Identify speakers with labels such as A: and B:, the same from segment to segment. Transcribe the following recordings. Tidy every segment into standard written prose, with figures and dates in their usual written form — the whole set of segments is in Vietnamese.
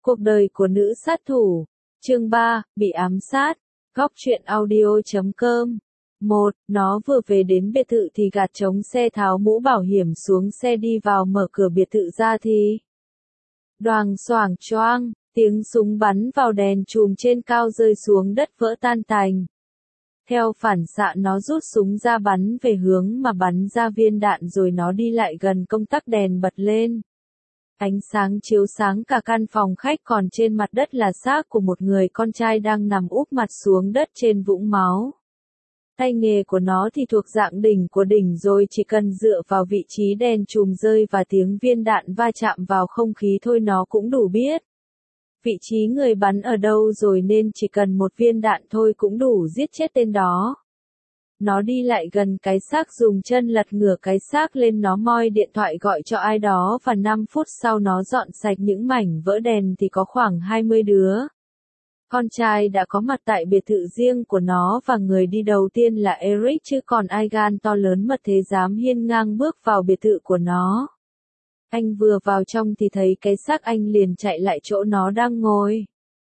A: Cuộc đời của nữ sát thủ. Chương 3, bị ám sát. Góc truyện audio.com. 1. Nó vừa về đến biệt thự thì gạt trống xe tháo mũ bảo hiểm xuống xe đi vào mở cửa biệt thự ra thì đoàng xoảng choang, tiếng súng bắn vào đèn chùm trên cao rơi xuống đất vỡ tan tành. Theo phản xạ nó rút súng ra bắn về hướng mà bắn ra viên đạn rồi nó đi lại gần công tắc đèn bật lên. Ánh sáng chiếu sáng cả căn phòng khách, còn trên mặt đất là xác của một người con trai đang nằm úp mặt xuống đất trên vũng máu. Tay nghề của nó thì thuộc dạng đỉnh của đỉnh rồi, chỉ cần dựa vào vị trí đèn chùm rơi và tiếng viên đạn va chạm vào không khí thôi nó cũng đủ biết vị trí người bắn ở đâu rồi, nên chỉ cần một viên đạn thôi cũng đủ giết chết tên đó. Nó đi lại gần cái xác, dùng chân lật ngửa cái xác lên, nó moi điện thoại gọi cho ai đó và 5 phút sau nó dọn sạch những mảnh vỡ đèn thì có khoảng 20 đứa con trai đã có mặt tại biệt thự riêng của nó, và người đi đầu tiên là Eric, chứ còn ai gan to lớn mật thế dám hiên ngang bước vào biệt thự của nó. Anh vừa vào trong thì thấy cái xác, anh liền chạy lại chỗ nó đang ngồi.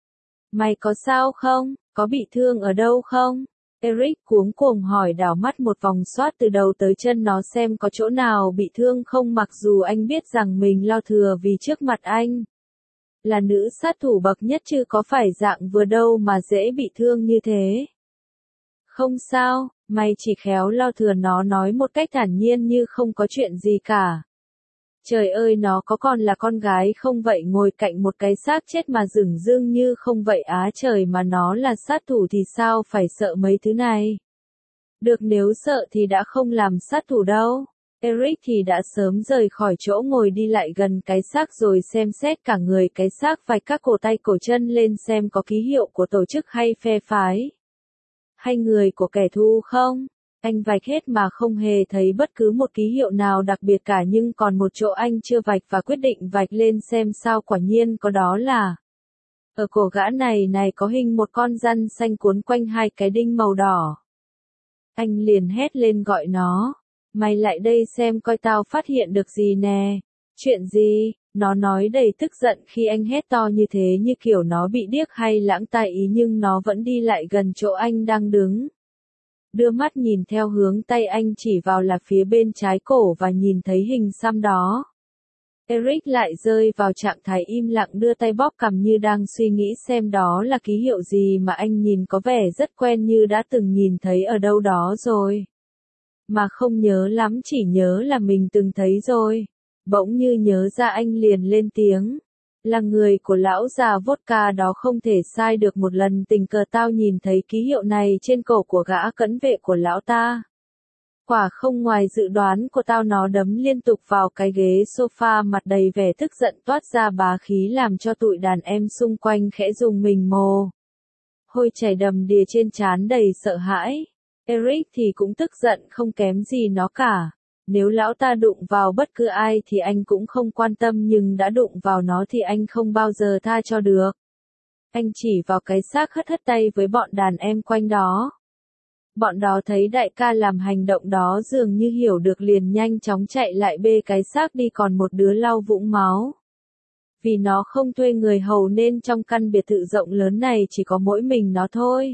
A: Mày có sao không? Có bị thương ở đâu không? Eric cuống cuồng hỏi, đảo mắt một vòng xoát từ đầu tới chân nó xem có chỗ nào bị thương không, mặc dù anh biết rằng mình lo thừa vì trước mặt anh là nữ sát thủ bậc nhất chứ có phải dạng vừa đâu mà dễ bị thương như thế. Không sao, mày chỉ khéo lo thừa, nó nói một cách thản nhiên như không có chuyện gì cả. Trời ơi, nó có còn là con gái không vậy, ngồi cạnh một cái xác chết mà dửng dưng như không vậy á trời, mà nó là sát thủ thì sao phải sợ mấy thứ này. Được, nếu sợ thì đã không làm sát thủ đâu. Eric thì đã sớm rời khỏi chỗ ngồi, đi lại gần cái xác rồi xem xét cả người cái xác, vạch các cổ tay cổ chân lên xem có ký hiệu của tổ chức hay phe phái, hay người của kẻ thù không. Anh vạch hết mà không hề thấy bất cứ một ký hiệu nào đặc biệt cả, nhưng còn một chỗ anh chưa vạch và quyết định vạch lên xem sao, quả nhiên có, đó là ở cổ gã này có hình một con rắn xanh cuốn quanh hai cái đinh màu đỏ. Anh liền hét lên gọi nó. Mày lại đây xem coi tao phát hiện được gì nè. Chuyện gì? Nó nói đầy tức giận khi anh hét to như thế, như kiểu nó bị điếc hay lãng tai ý, nhưng nó vẫn đi lại gần chỗ anh đang đứng. Đưa mắt nhìn theo hướng tay anh chỉ vào là phía bên trái cổ và nhìn thấy hình xăm đó. Eric lại rơi vào trạng thái im lặng, đưa tay bóp cằm như đang suy nghĩ xem đó là ký hiệu gì mà anh nhìn có vẻ rất quen, như đã từng nhìn thấy ở đâu đó rồi. Mà không nhớ lắm, chỉ nhớ là mình từng thấy rồi. Bỗng như nhớ ra, anh liền lên tiếng. Là người của lão già vodka đó, không thể sai được, một lần tình cờ tao nhìn thấy ký hiệu này trên cổ của gã cận vệ của lão ta. Quả không ngoài dự đoán của tao, nó đấm liên tục vào cái ghế sofa, mặt đầy vẻ tức giận toát ra bá khí, làm cho tụi đàn em xung quanh khẽ rùng mình, mồ hôi chảy đầm đìa trên trán đầy sợ hãi. Eric thì cũng tức giận không kém gì nó cả. Nếu lão ta đụng vào bất cứ ai thì anh cũng không quan tâm, nhưng đã đụng vào nó thì anh không bao giờ tha cho được. Anh chỉ vào cái xác, hất hất tay với bọn đàn em quanh đó. Bọn đó thấy đại ca làm hành động đó dường như hiểu được, liền nhanh chóng chạy lại bê cái xác đi, còn một đứa lau vũng máu. Vì nó không thuê người hầu nên trong căn biệt thự rộng lớn này chỉ có mỗi mình nó thôi.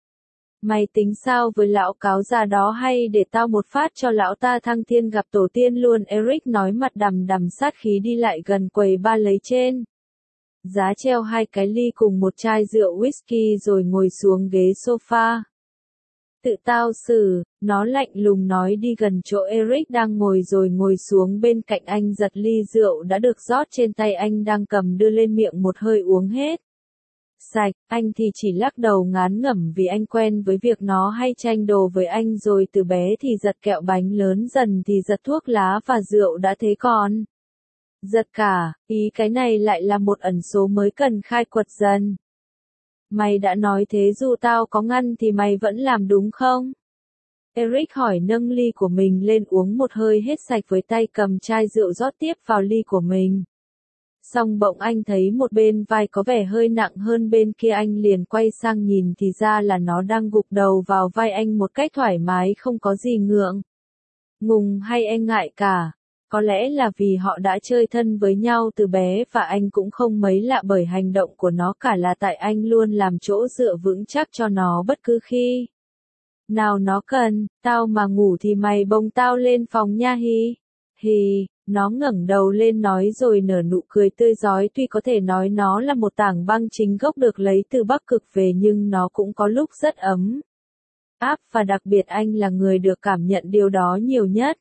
A: Mày tính sao với lão cáo già đó, hay để tao một phát cho lão ta thăng thiên gặp tổ tiên luôn? Eric nói, mặt đằm đằm sát khí, đi lại gần quầy bar lấy trên giá treo hai cái ly cùng một chai rượu whisky rồi ngồi xuống ghế sofa. Tự tao xử, nó lạnh lùng nói, đi gần chỗ Eric đang ngồi rồi ngồi xuống bên cạnh anh, giật ly rượu đã được rót trên tay anh đang cầm, đưa lên miệng một hơi uống hết sạch. Anh thì chỉ lắc đầu ngán ngẩm, vì anh quen với việc nó hay tranh đồ với anh rồi, từ bé thì giật kẹo bánh, lớn dần thì giật thuốc lá và rượu, đã thế còn giật cả, ý cái này lại là một ẩn số mới cần khai quật dần. Mày đã nói thế, dù tao có ngăn thì mày vẫn làm đúng không? Eric hỏi, nâng ly của mình lên uống một hơi hết sạch với tay cầm chai rượu rót tiếp vào ly của mình. Xong bỗng anh thấy một bên vai có vẻ hơi nặng hơn bên kia, anh liền quay sang nhìn thì ra là nó đang gục đầu vào vai anh một cách thoải mái, không có gì ngượng ngùng hay e ngại cả. Có lẽ là vì họ đã chơi thân với nhau từ bé và anh cũng không mấy lạ bởi hành động của nó cả là tại anh luôn làm chỗ dựa vững chắc cho nó bất cứ khi nào nó cần, tao mà ngủ thì mày bồng tao lên phòng nha hi. Hi, nó ngẩng đầu lên nói rồi nở nụ cười tươi rói tuy có thể nói nó là một tảng băng chính gốc được lấy từ Bắc Cực về nhưng nó cũng có lúc rất ấm áp và đặc biệt anh là người được cảm nhận điều đó nhiều nhất.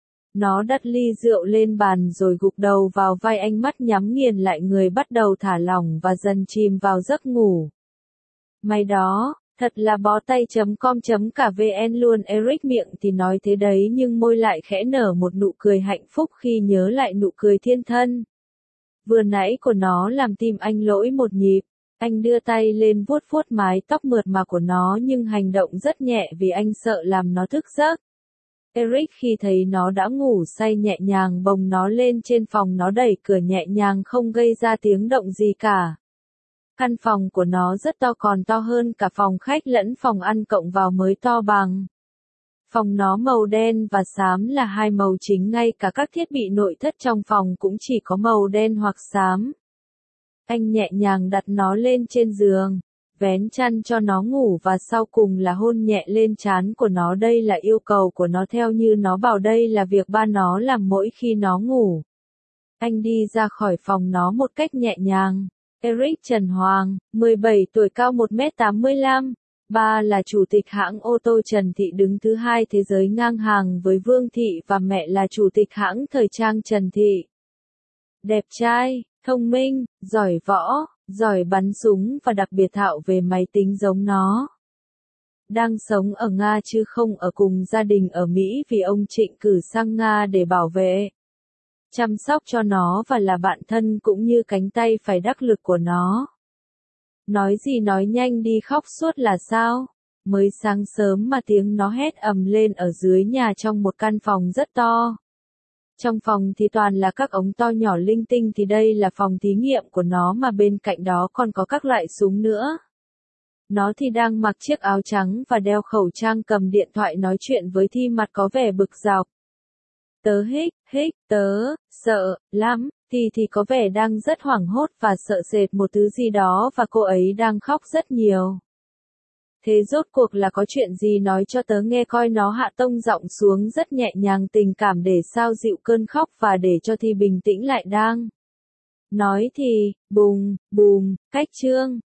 A: Nó đặt ly rượu lên bàn rồi gục đầu vào vai anh mắt nhắm nghiền lại người bắt đầu thả lỏng và dần chìm vào giấc ngủ. Mày đó, thật là bó tay.com.vn luôn Eric miệng thì nói thế đấy nhưng môi lại khẽ nở một nụ cười hạnh phúc khi nhớ lại nụ cười thiên thân vừa nãy của nó làm tim anh lỗi một nhịp. Anh đưa tay lên vuốt vuốt mái tóc mượt mà của nó nhưng hành động rất nhẹ vì anh sợ làm nó thức giấc. Eric khi thấy nó đã ngủ say nhẹ nhàng bồng nó lên trên phòng nó đẩy cửa nhẹ nhàng không gây ra tiếng động gì cả. Căn phòng của nó rất to còn to hơn cả phòng khách lẫn phòng ăn cộng vào mới to bằng. Phòng nó màu đen và xám là hai màu chính ngay cả các thiết bị nội thất trong phòng cũng chỉ có màu đen hoặc xám. Anh nhẹ nhàng đặt nó lên trên giường, vén chăn cho nó ngủ và sau cùng là hôn nhẹ lên trán của nó đây là yêu cầu của nó theo như nó bảo đây là việc ba nó làm mỗi khi nó ngủ. Anh đi ra khỏi phòng nó một cách nhẹ nhàng. Eric Trần Hoàng, 17 tuổi cao 1m85. Ba là chủ tịch hãng ô tô Trần Thị đứng thứ hai thế giới ngang hàng với Vương Thị và mẹ là chủ tịch hãng thời trang Trần Thị. Đẹp trai, thông minh, giỏi võ, giỏi bắn súng và đặc biệt thạo về máy tính giống nó. Đang sống ở Nga chứ không ở cùng gia đình ở Mỹ vì ông Trịnh cử sang Nga để bảo vệ, chăm sóc cho nó và là bạn thân cũng như cánh tay phải đắc lực của nó. Nói gì nói nhanh đi khóc suốt là sao? Mới sáng sớm mà tiếng nó hét ầm lên ở dưới nhà trong một căn phòng rất to. Trong phòng thì toàn là các ống to nhỏ linh tinh thì đây là phòng thí nghiệm của nó mà bên cạnh đó còn có các loại súng nữa. Nó thì đang mặc chiếc áo trắng và đeo khẩu trang cầm điện thoại nói chuyện với Thi mặt có vẻ bực dọc. Tớ tớ, sợ, lắm, thì có vẻ đang rất hoảng hốt và sợ sệt một thứ gì đó và cô ấy đang khóc rất nhiều. Thế rốt cuộc là có chuyện gì nói cho tớ nghe coi nó hạ tông giọng xuống rất nhẹ nhàng tình cảm để sao dịu cơn khóc và để cho Thi bình tĩnh lại đang. Nói thì, bùm, cách chương.